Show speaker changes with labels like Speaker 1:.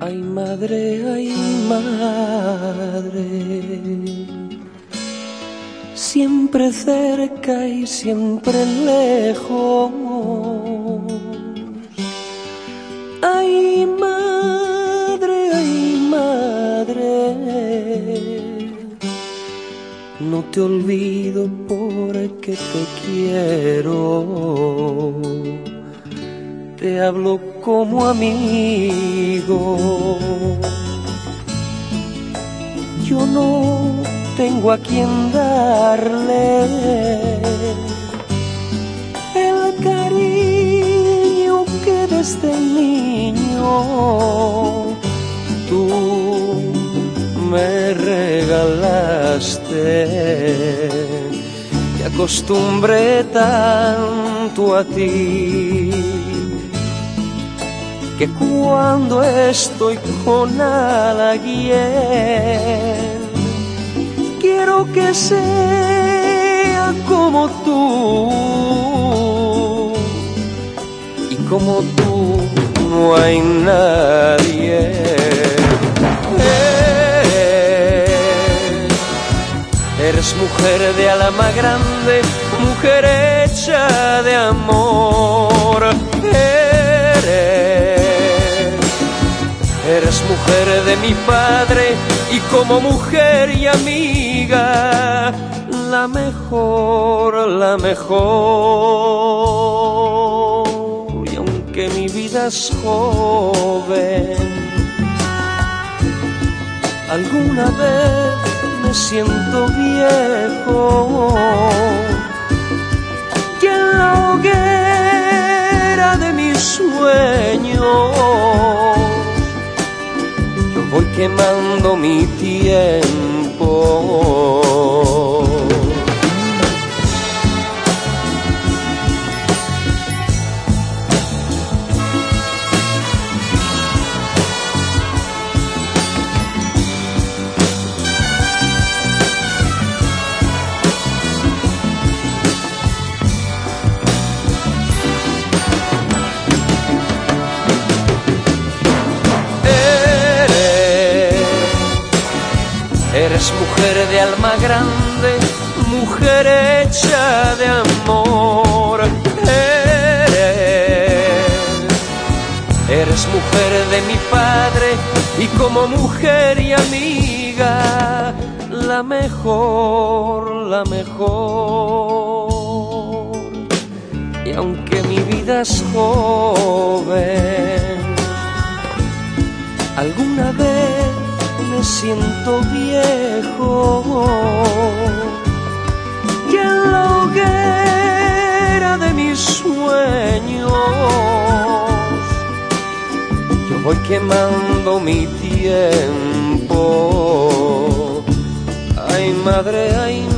Speaker 1: Ay madre, siempre cerca y siempre lejos. Ay madre, no te olvido porque te quiero. Te hablo como amigo. Yo no tengo a quien darle el cariño que desde niño tú me regalaste. Te acostumbré tanto a ti que cuando estoy con alguien quiero que sea como tú, y como tú no hay nadie. Eres mujer de alma grande, mujer hecha de amor. Eres mujer de mi padre y como mujer y amiga, la mejor, la mejor. Y aunque mi vida es joven, alguna vez me siento viejo, que en la hoguera de mis sueños voy quemando mi tiempo. Eres mujer de alma grande, mujer hecha de amor. Eres mujer de mi padre y como mujer y amiga, la mejor, la mejor. Y aunque mi vida es joven, alguna vez me siento viejo, que en la hoguera de mis sueños yo voy quemando mi tiempo. Ay madre, ay